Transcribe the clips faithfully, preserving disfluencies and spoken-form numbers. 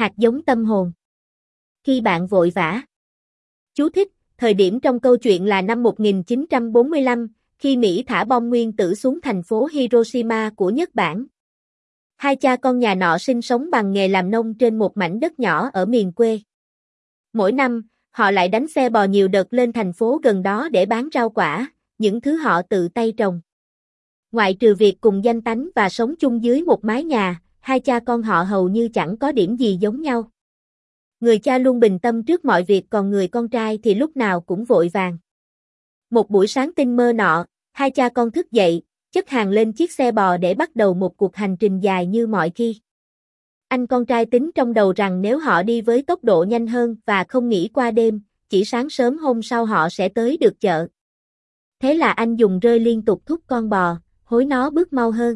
hạt giống tâm hồn. Khi bạn vội vã. Chú thích, thời điểm trong câu chuyện là năm một nghìn chín trăm bốn mươi lăm, khi Mỹ thả bom nguyên tử xuống thành phố Hiroshima của Nhật Bản. Hai cha con nhà nọ sinh sống bằng nghề làm nông trên một mảnh đất nhỏ ở miền quê. Mỗi năm, họ lại đánh xe bò nhiều đợt lên thành phố gần đó để bán rau quả, những thứ họ tự tay trồng. Ngoại trừ việc cùng danh tánh và sống chung dưới một mái nhà, hai cha con họ hầu như chẳng có điểm gì giống nhau. Người cha luôn bình tâm trước mọi việc, còn người con trai thì lúc nào cũng vội vàng. Một buổi sáng tinh mơ nọ, hai cha con thức dậy, chất hàng lên chiếc xe bò để bắt đầu một cuộc hành trình dài như mọi khi. Anh con trai tính trong đầu rằng nếu họ đi với tốc độ nhanh hơn và không nghỉ qua đêm, chỉ sáng sớm hôm sau họ sẽ tới được chợ. Thế là anh dùng rơi liên tục thúc con bò, hối nó bước mau hơn.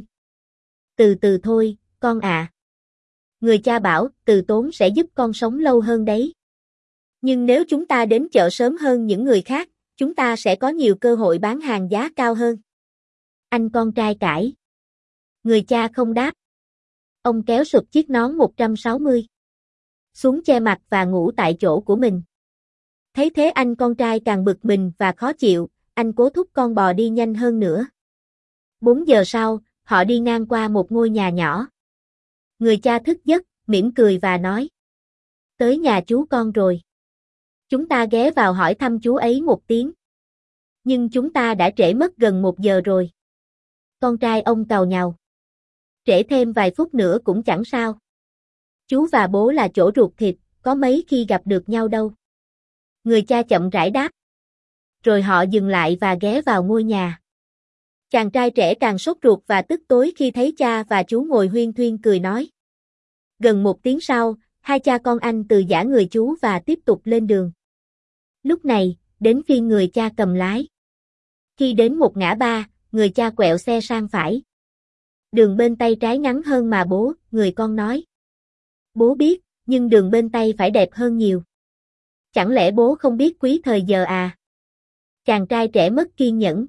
Từ từ thôi, con ạ. À. Người cha bảo, từ tốn sẽ giúp con sống lâu hơn đấy. Nhưng nếu chúng ta đến chợ sớm hơn những người khác, chúng ta sẽ có nhiều cơ hội bán hàng giá cao hơn. Anh con trai cãi. Người cha không đáp. Ông kéo sụp chiếc nón một trăm sáu mươi xuống che mặt và ngủ tại chỗ của mình. Thấy thế anh con trai càng bực mình và khó chịu, anh cố thúc con bò đi nhanh hơn nữa. Bốn giờ sau, họ đi ngang qua một ngôi nhà nhỏ. Người cha thức giấc, mỉm cười và nói. Tới nhà chú con rồi. Chúng ta ghé vào hỏi thăm chú ấy một tiếng. Nhưng chúng ta đã trễ mất gần một giờ rồi. Con trai ông càu nhàu. Trễ thêm vài phút nữa cũng chẳng sao. Chú và bố là chỗ ruột thịt, có mấy khi gặp được nhau đâu. Người cha chậm rãi đáp. Rồi họ dừng lại và ghé vào ngôi nhà. Chàng trai trẻ càng sốt ruột và tức tối khi thấy cha và chú ngồi huyên thuyên cười nói. Gần một tiếng sau, hai cha con anh từ giã người chú và tiếp tục lên đường. Lúc này, đến phiên người cha cầm lái. Khi đến một ngã ba, người cha quẹo xe sang phải. Đường bên tay trái ngắn hơn mà bố, người con nói. Bố biết, nhưng đường bên tay phải đẹp hơn nhiều. Chẳng lẽ bố không biết quý thời giờ à? Chàng trai trẻ mất kiên nhẫn.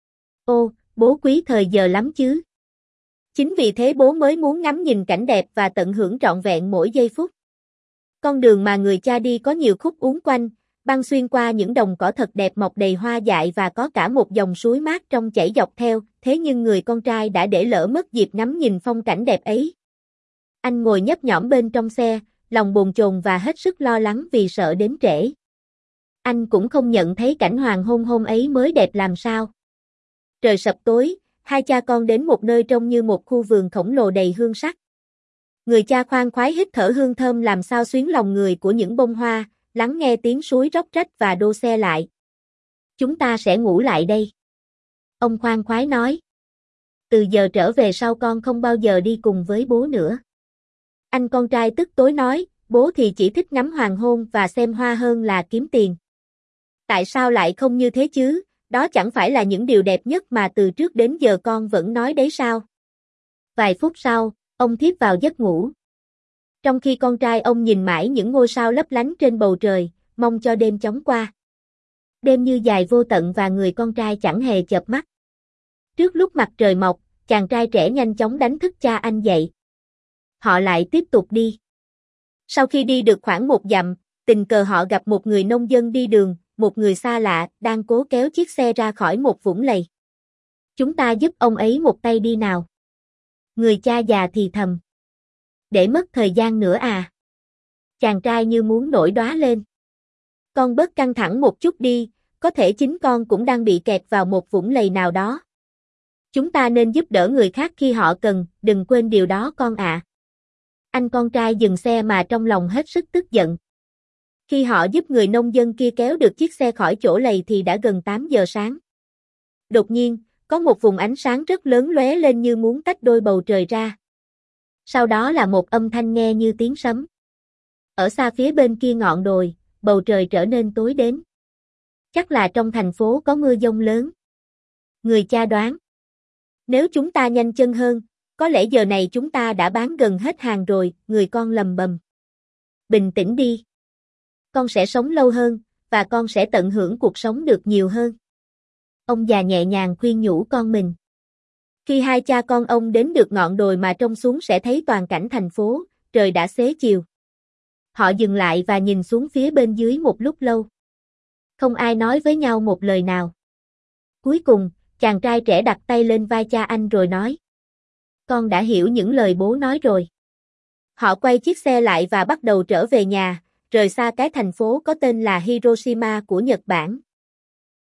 Ô, bố quý thời giờ lắm chứ. Chính vì thế bố mới muốn ngắm nhìn cảnh đẹp và tận hưởng trọn vẹn mỗi giây phút. Con đường mà người cha đi có nhiều khúc uốn quanh, băng xuyên qua những đồng cỏ thật đẹp mọc đầy hoa dại và có cả một dòng suối mát trong chảy dọc theo, thế nhưng người con trai đã để lỡ mất dịp ngắm nhìn phong cảnh đẹp ấy. Anh ngồi nhấp nhõm bên trong xe, lòng bồn chồn và hết sức lo lắng vì sợ đến trễ. Anh cũng không nhận thấy cảnh hoàng hôn hôm ấy mới đẹp làm sao. Trời sập tối, hai cha con đến một nơi trông như một khu vườn khổng lồ đầy hương sắc. Người cha khoan khoái hít thở hương thơm làm sao xuyến lòng người của những bông hoa, lắng nghe tiếng suối róc rách và đô xe lại. Chúng ta sẽ ngủ lại đây. Ông khoan khoái nói. Từ giờ trở về sau con không bao giờ đi cùng với bố nữa. Anh con trai tức tối nói, bố thì chỉ thích ngắm hoàng hôn và xem hoa hơn là kiếm tiền. Tại sao lại không như thế chứ, đó chẳng phải là những điều đẹp nhất mà từ trước đến giờ con vẫn nói đấy sao? Vài phút sau, ông thiếp vào giấc ngủ. Trong khi con trai ông nhìn mãi những ngôi sao lấp lánh trên bầu trời, mong cho đêm chóng qua. Đêm như dài vô tận và người con trai chẳng hề chợp mắt. Trước lúc mặt trời mọc, chàng trai trẻ nhanh chóng đánh thức cha anh dậy. Họ lại tiếp tục đi. Sau khi đi được khoảng một dặm, tình cờ họ gặp một người nông dân đi đường, một người xa lạ, đang cố kéo chiếc xe ra khỏi một vũng lầy. Chúng ta giúp ông ấy một tay đi nào. Người cha già thì thầm. Để mất thời gian nữa à? Chàng trai như muốn nổi đóa lên. Con bớt căng thẳng một chút đi, có thể chính con cũng đang bị kẹt vào một vũng lầy nào đó. Chúng ta nên giúp đỡ người khác khi họ cần, đừng quên điều đó con ạ. À. Anh con trai dừng xe mà trong lòng hết sức tức giận. Khi họ giúp người nông dân kia kéo được chiếc xe khỏi chỗ lầy thì đã gần tám giờ sáng. Đột nhiên, có một vùng ánh sáng rất lớn lóe lên như muốn tách đôi bầu trời ra. Sau đó là một âm thanh nghe như tiếng sấm. Ở xa phía bên kia ngọn đồi, bầu trời trở nên tối đến. Chắc là trong thành phố có mưa dông lớn. Người cha đoán. Nếu chúng ta nhanh chân hơn, có lẽ giờ này chúng ta đã bán gần hết hàng rồi, người con lầm bầm. Bình tĩnh đi. Con sẽ sống lâu hơn, và con sẽ tận hưởng cuộc sống được nhiều hơn. Ông già nhẹ nhàng khuyên nhủ con mình. Khi hai cha con ông đến được ngọn đồi mà trông xuống sẽ thấy toàn cảnh thành phố, trời đã xế chiều. Họ dừng lại và nhìn xuống phía bên dưới một lúc lâu. Không ai nói với nhau một lời nào. Cuối cùng, chàng trai trẻ đặt tay lên vai cha anh rồi nói. Con đã hiểu những lời bố nói rồi. Họ quay chiếc xe lại và bắt đầu trở về nhà, rời xa cái thành phố có tên là Hiroshima của Nhật Bản.